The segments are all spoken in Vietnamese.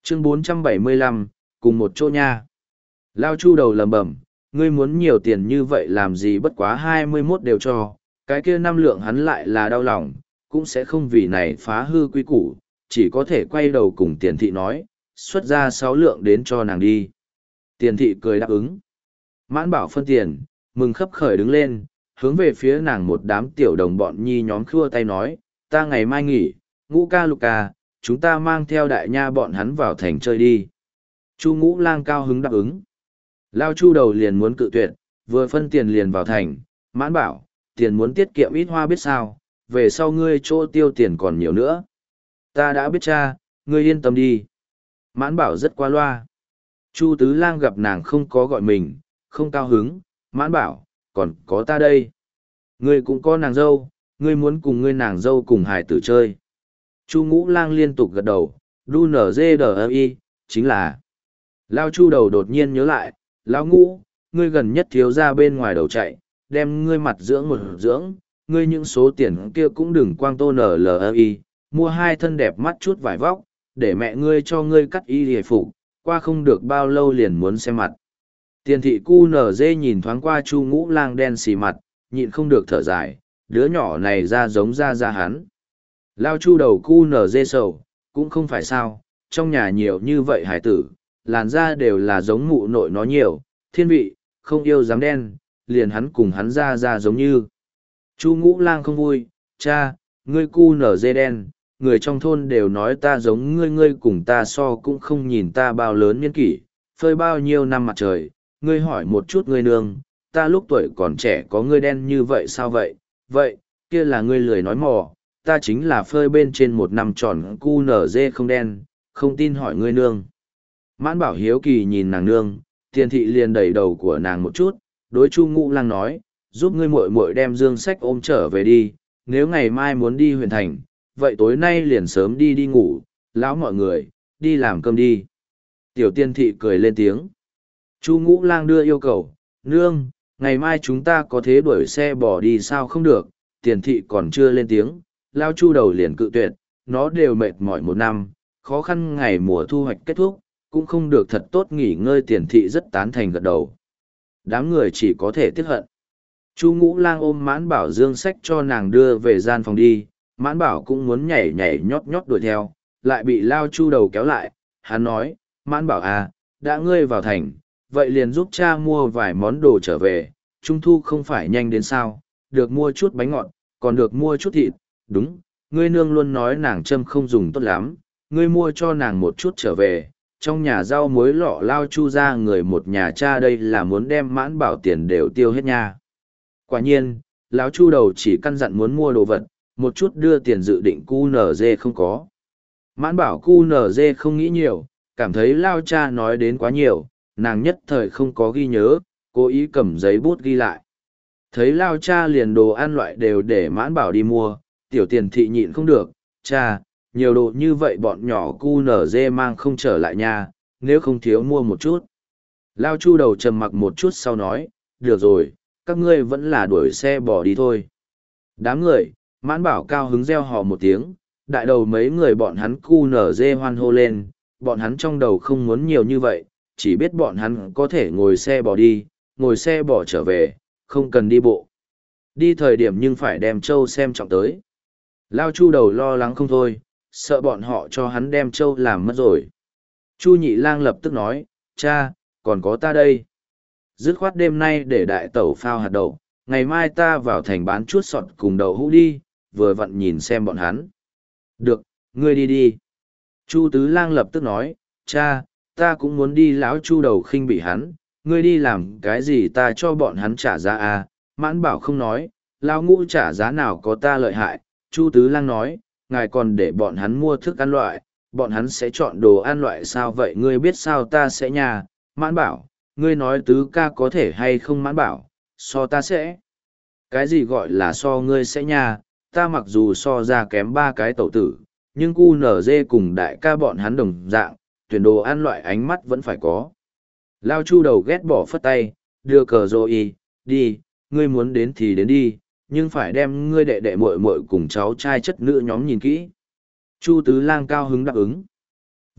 Chương 475, cùng một chỗ nha. Lao Chu đầu lầm bẩm, ngươi muốn nhiều tiền như vậy làm gì, bất quá 21 đều cho, cái kia 5 lượng hắn lại là đau lòng, cũng sẽ không vì này phá hư quy củ, chỉ có thể quay đầu cùng tiền thị nói, xuất ra 6 lượng đến cho nàng đi. Tiền thị cười đáp ứng. Mãn bảo phân tiền, mừng khấp khởi đứng lên, hướng về phía nàng một đám tiểu đồng bọn nhi nhóm khua tay nói, ta ngày mai nghỉ, Ngũ ca Lục ca, chúng ta mang theo đại nha bọn hắn vào thành chơi đi. Chu Ngũ Lang cao hứng đáp ứng. Lao Chu đầu liền muốn cự tuyệt, vừa phân tiền liền vào thành, mãn bảo, tiền muốn tiết kiệm ít hoa biết sao, về sau ngươi chỗ tiêu tiền còn nhiều nữa. Ta đã biết cha, ngươi yên tâm đi. Mãn bảo rất qua loa. Chu Tứ Lang gặp nàng không có gọi mình, không cao hứng, mãn bảo, còn có ta đây. Ngươi cũng có nàng dâu, ngươi muốn cùng ngươi nàng dâu cùng hải tử chơi. Chu Ngũ Lang liên tục gật đầu, đu nở dê đờ y, chính là. Lao Chu đầu đột nhiên nhớ lại, Lão Ngũ, ngươi gần nhất thiếu ra bên ngoài đầu chạy, đem ngươi mặt dưỡng một dưỡng, ngươi những số tiền kia cũng đừng quang tô nở LI, mua 2 thân đẹp mắt chút vải vóc, để mẹ ngươi cho ngươi cắt y hề phục, qua không được bao lâu liền muốn xem mặt. Tiền thị cu nở dê nhìn thoáng qua Chu Ngũ Lang đen xì mặt, nhịn không được thở dài, đứa nhỏ này ra giống ra hắn. Lao Chu đầu cu nở dê sầu, cũng không phải sao, trong nhà nhiều như vậy hải tử, làn da đều là giống mụ nội nó nhiều, thiên vị, không yêu dám đen, liền hắn cùng hắn ra giống như. Chu Ngũ Lang không vui, cha, ngươi cu nở dê đen, người trong thôn đều nói ta giống ngươi cùng ta so cũng không nhìn ta bao lớn niên kỷ, phơi bao nhiêu năm mặt trời, ngươi hỏi một chút ngươi nương, ta lúc tuổi còn trẻ có ngươi đen như vậy sao vậy, vậy, kia là ngươi lười nói mò, ta chính là phơi bên trên 1 năm tròn cu nở dê không đen, không tin hỏi ngươi nương. Mãn bảo hiếu kỳ nhìn nàng nương, tiền thị liền đẩy đầu của nàng một chút, đối Chu Ngũ Lang nói, giúp ngươi muội muội đem dương sách ôm trở về đi, nếu ngày mai muốn đi huyện thành, vậy tối nay liền sớm đi ngủ, lão mọi người, đi làm cơm đi. Tiểu tiên thị cười lên tiếng. Chu Ngũ Lang đưa yêu cầu, nương, ngày mai chúng ta có thế đuổi xe bỏ đi sao không được, tiền thị còn chưa lên tiếng, Lao Chu đầu liền cự tuyệt, nó đều mệt mỏi 1 năm, khó khăn ngày mùa thu hoạch kết thúc, cũng không được thật tốt nghỉ ngơi, tiền thị rất tán thành gật đầu. Đám người chỉ có thể tiếc hận. Chu Ngũ Lang ôm Mãn Bảo dương sách cho nàng đưa về gian phòng đi, Mãn Bảo cũng muốn nhảy nhảy nhót nhót đuổi theo, lại bị Lao Chu đầu kéo lại, hắn nói, Mãn Bảo à, đã ngươi vào thành, vậy liền giúp cha mua vài món đồ trở về, Trung thu không phải nhanh đến sao, được mua chút bánh ngọt, còn được mua chút thịt, đúng, ngươi nương luôn nói nàng châm không dùng tốt lắm, ngươi mua cho nàng một chút trở về, trong nhà rau muối lọ Lao Chu ra người một nhà cha đây là muốn đem Mãn Bảo tiền đều tiêu hết nha. Quả nhiên, lão Chu đầu chỉ căn dặn muốn mua đồ vật, một chút đưa tiền dự định QNZ không có. Mãn Bảo QNZ không nghĩ nhiều, cảm thấy Lao cha nói đến quá nhiều, nàng nhất thời không có ghi nhớ, cố ý cầm giấy bút ghi lại. Thấy Lao cha liền đồ ăn loại đều để Mãn Bảo đi mua, tiểu tiền thị nhịn không được, cha, nhiều đồ như vậy bọn nhỏ QNZ mang không trở lại nha, nếu không thiếu mua một chút. Lao Chu đầu trầm mặc một chút sau nói, được rồi, các ngươi vẫn là đuổi xe bỏ đi thôi. Đám người, Mãn Bảo cao hứng reo hò một tiếng, đại đầu mấy người bọn hắn QNZ hoan hô lên, bọn hắn trong đầu không muốn nhiều như vậy, chỉ biết bọn hắn có thể ngồi xe bỏ đi, ngồi xe bỏ trở về, không cần đi bộ. Đi thời điểm nhưng phải đem trâu xem trọng tới. Lao Chu đầu lo lắng không thôi, sợ bọn họ cho hắn đem trâu làm mất rồi. Chu Nhị Lang lập tức nói, cha, còn có ta đây. Dứt khoát đêm nay để đại tẩu phao hạt đậu, ngày mai ta vào thành bán chút sọt cùng đậu hũ đi, vừa vặn nhìn xem bọn hắn. Được, ngươi đi đi. Chu Tứ Lang lập tức nói, cha, ta cũng muốn đi. Lão Chu đầu khinh bị hắn, ngươi đi làm cái gì ta cho bọn hắn trả giá à, Mãn Bảo không nói, Lão Ngũ trả giá nào có ta lợi hại. Chu Tứ Lang nói, ngài còn để bọn hắn mua thức ăn loại, bọn hắn sẽ chọn đồ ăn loại sao vậy, ngươi biết sao ta sẽ nhà. Mãn Bảo, ngươi nói Tứ ca có thể hay không. Mãn Bảo, so ta sẽ. Cái gì gọi là so ngươi sẽ nhà, ta mặc dù so ra kém 3 cái tẩu tử, nhưng QNZ cùng đại ca bọn hắn đồng dạng, tuyển đồ ăn loại ánh mắt vẫn phải có. Lao Chu đầu ghét bỏ phất tay, đưa cờ rồi đi, ngươi muốn đến thì đến đi, nhưng phải đem ngươi đệ đệ muội muội cùng cháu trai chất nữ nhóm nhìn kỹ. Chu Tứ Lang cao hứng đáp ứng.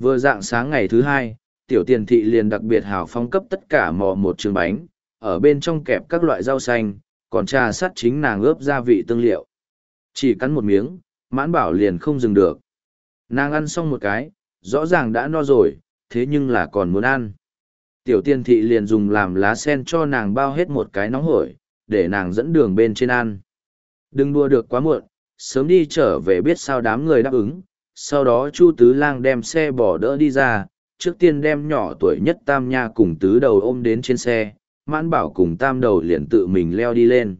Vừa dạng sáng ngày thứ hai, tiểu tiền thị liền đặc biệt hào phóng cấp tất cả mò một trường bánh, ở bên trong kẹp các loại rau xanh, còn trà sắt chính nàng ướp gia vị tương liệu. Chỉ cắn một miếng, Mãn Bảo liền không dừng được. Nàng ăn xong một cái, rõ ràng đã no rồi, thế nhưng là còn muốn ăn. Tiểu tiền thị liền dùng làm lá sen cho nàng bao hết một cái nóng hổi, để nàng dẫn đường bên trên ăn. Đừng đua được quá muộn, sớm đi trở về biết sao đám người đáp ứng. Sau đó Chu Tứ Lang đem xe bỏ đỡ đi ra, trước tiên đem nhỏ tuổi nhất Tam Nha cùng Tứ Đầu ôm đến trên xe, Mãn Bảo cùng Tam Đầu liền tự mình leo đi lên.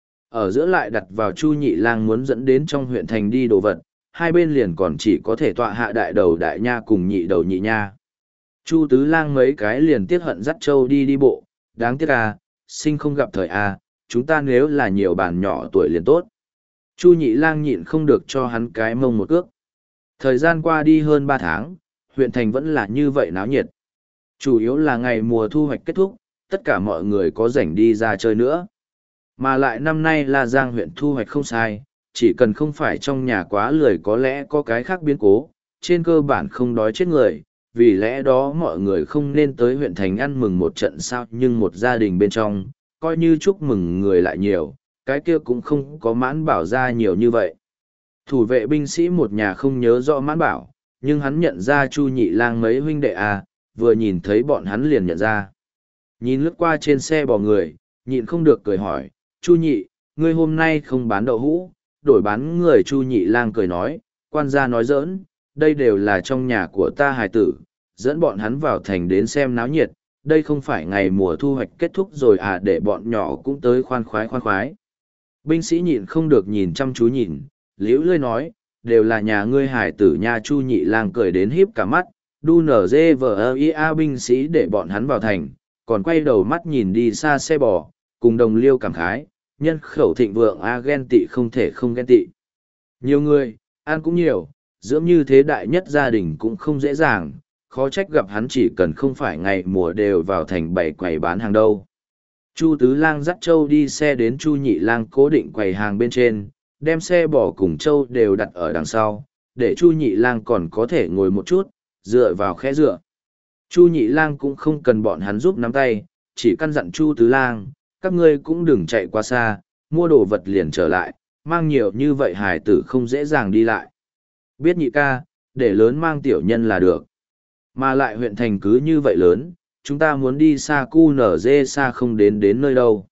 Ở giữa lại đặt vào Chu Nhị Lang muốn dẫn đến trong huyện thành đi đồ vật, hai bên liền còn chỉ có thể tọa hạ Đại Đầu Đại Nha cùng Nhị Đầu Nhị Nha. Chu Tứ Lang mấy cái liền tiếc hận dắt trâu đi bộ, đáng tiếc à, sinh không gặp thời à, chúng ta nếu là nhiều bàn nhỏ tuổi liền tốt. Chu Nhị Lang nhịn không được cho hắn cái mông một cước. Thời gian qua đi hơn 3 tháng, huyện thành vẫn là như vậy náo nhiệt. Chủ yếu là ngày mùa thu hoạch kết thúc, tất cả mọi người có rảnh đi ra chơi nữa. Mà lại năm nay La Giang huyện thu hoạch không sai, chỉ cần không phải trong nhà quá lười có lẽ có cái khác biến cố, trên cơ bản không đói chết người, vì lẽ đó mọi người không nên tới huyện thành ăn mừng một trận sao, nhưng một gia đình bên trong, coi như chúc mừng người lại nhiều, cái kia cũng không có Mãn Bảo ra nhiều như vậy. Thủ vệ binh sĩ một nhà không nhớ rõ Mãn Bảo, nhưng hắn nhận ra Chu Nhị Lang mấy huynh đệ à, vừa nhìn thấy bọn hắn liền nhận ra. Nhìn lướt qua trên xe bò người, nhịn không được cười hỏi, Chu Nhị, ngươi hôm nay không bán đậu hũ, đổi bán người. Chu Nhị Lang cười nói, quan gia nói giỡn, đây đều là trong nhà của ta hài tử, dẫn bọn hắn vào thành đến xem náo nhiệt, đây không phải ngày mùa thu hoạch kết thúc rồi à, để bọn nhỏ cũng tới khoan khoái khoan khoái. Binh sĩ nhịn không được nhìn chăm chú nhìn, liễu lươi nói, đều là nhà ngươi hải tử nha. Chu Nhị Lang cười đến híp cả mắt, đu nở dê vờ ia binh sĩ để bọn hắn vào thành, còn quay đầu mắt nhìn đi xa xe bò, cùng đồng liêu cảm khái, nhân khẩu thịnh vượng a, ghen tị không thể không ghen tị. Nhiều người, ăn cũng nhiều, dưỡng như thế đại nhất gia đình cũng không dễ dàng, khó trách gặp hắn chỉ cần không phải ngày mùa đều vào thành bày quầy bán hàng đâu. Chu Tứ Lang dắt trâu đi xe đến Chu Nhị Lang cố định quầy hàng bên trên, đem xe bò cùng trâu đều đặt ở đằng sau, để Chu Nhị Lang còn có thể ngồi một chút, dựa vào khẽ dựa. Chu Nhị Lang cũng không cần bọn hắn giúp nắm tay, chỉ căn dặn Chu Tứ Lang, các ngươi cũng đừng chạy quá xa, mua đồ vật liền trở lại, mang nhiều như vậy hài tử không dễ dàng đi lại. Biết Nhị ca, để lớn mang tiểu nhân là được. Mà lại huyện thành cứ như vậy lớn, chúng ta muốn đi xa cu nở dê xa không đến nơi đâu.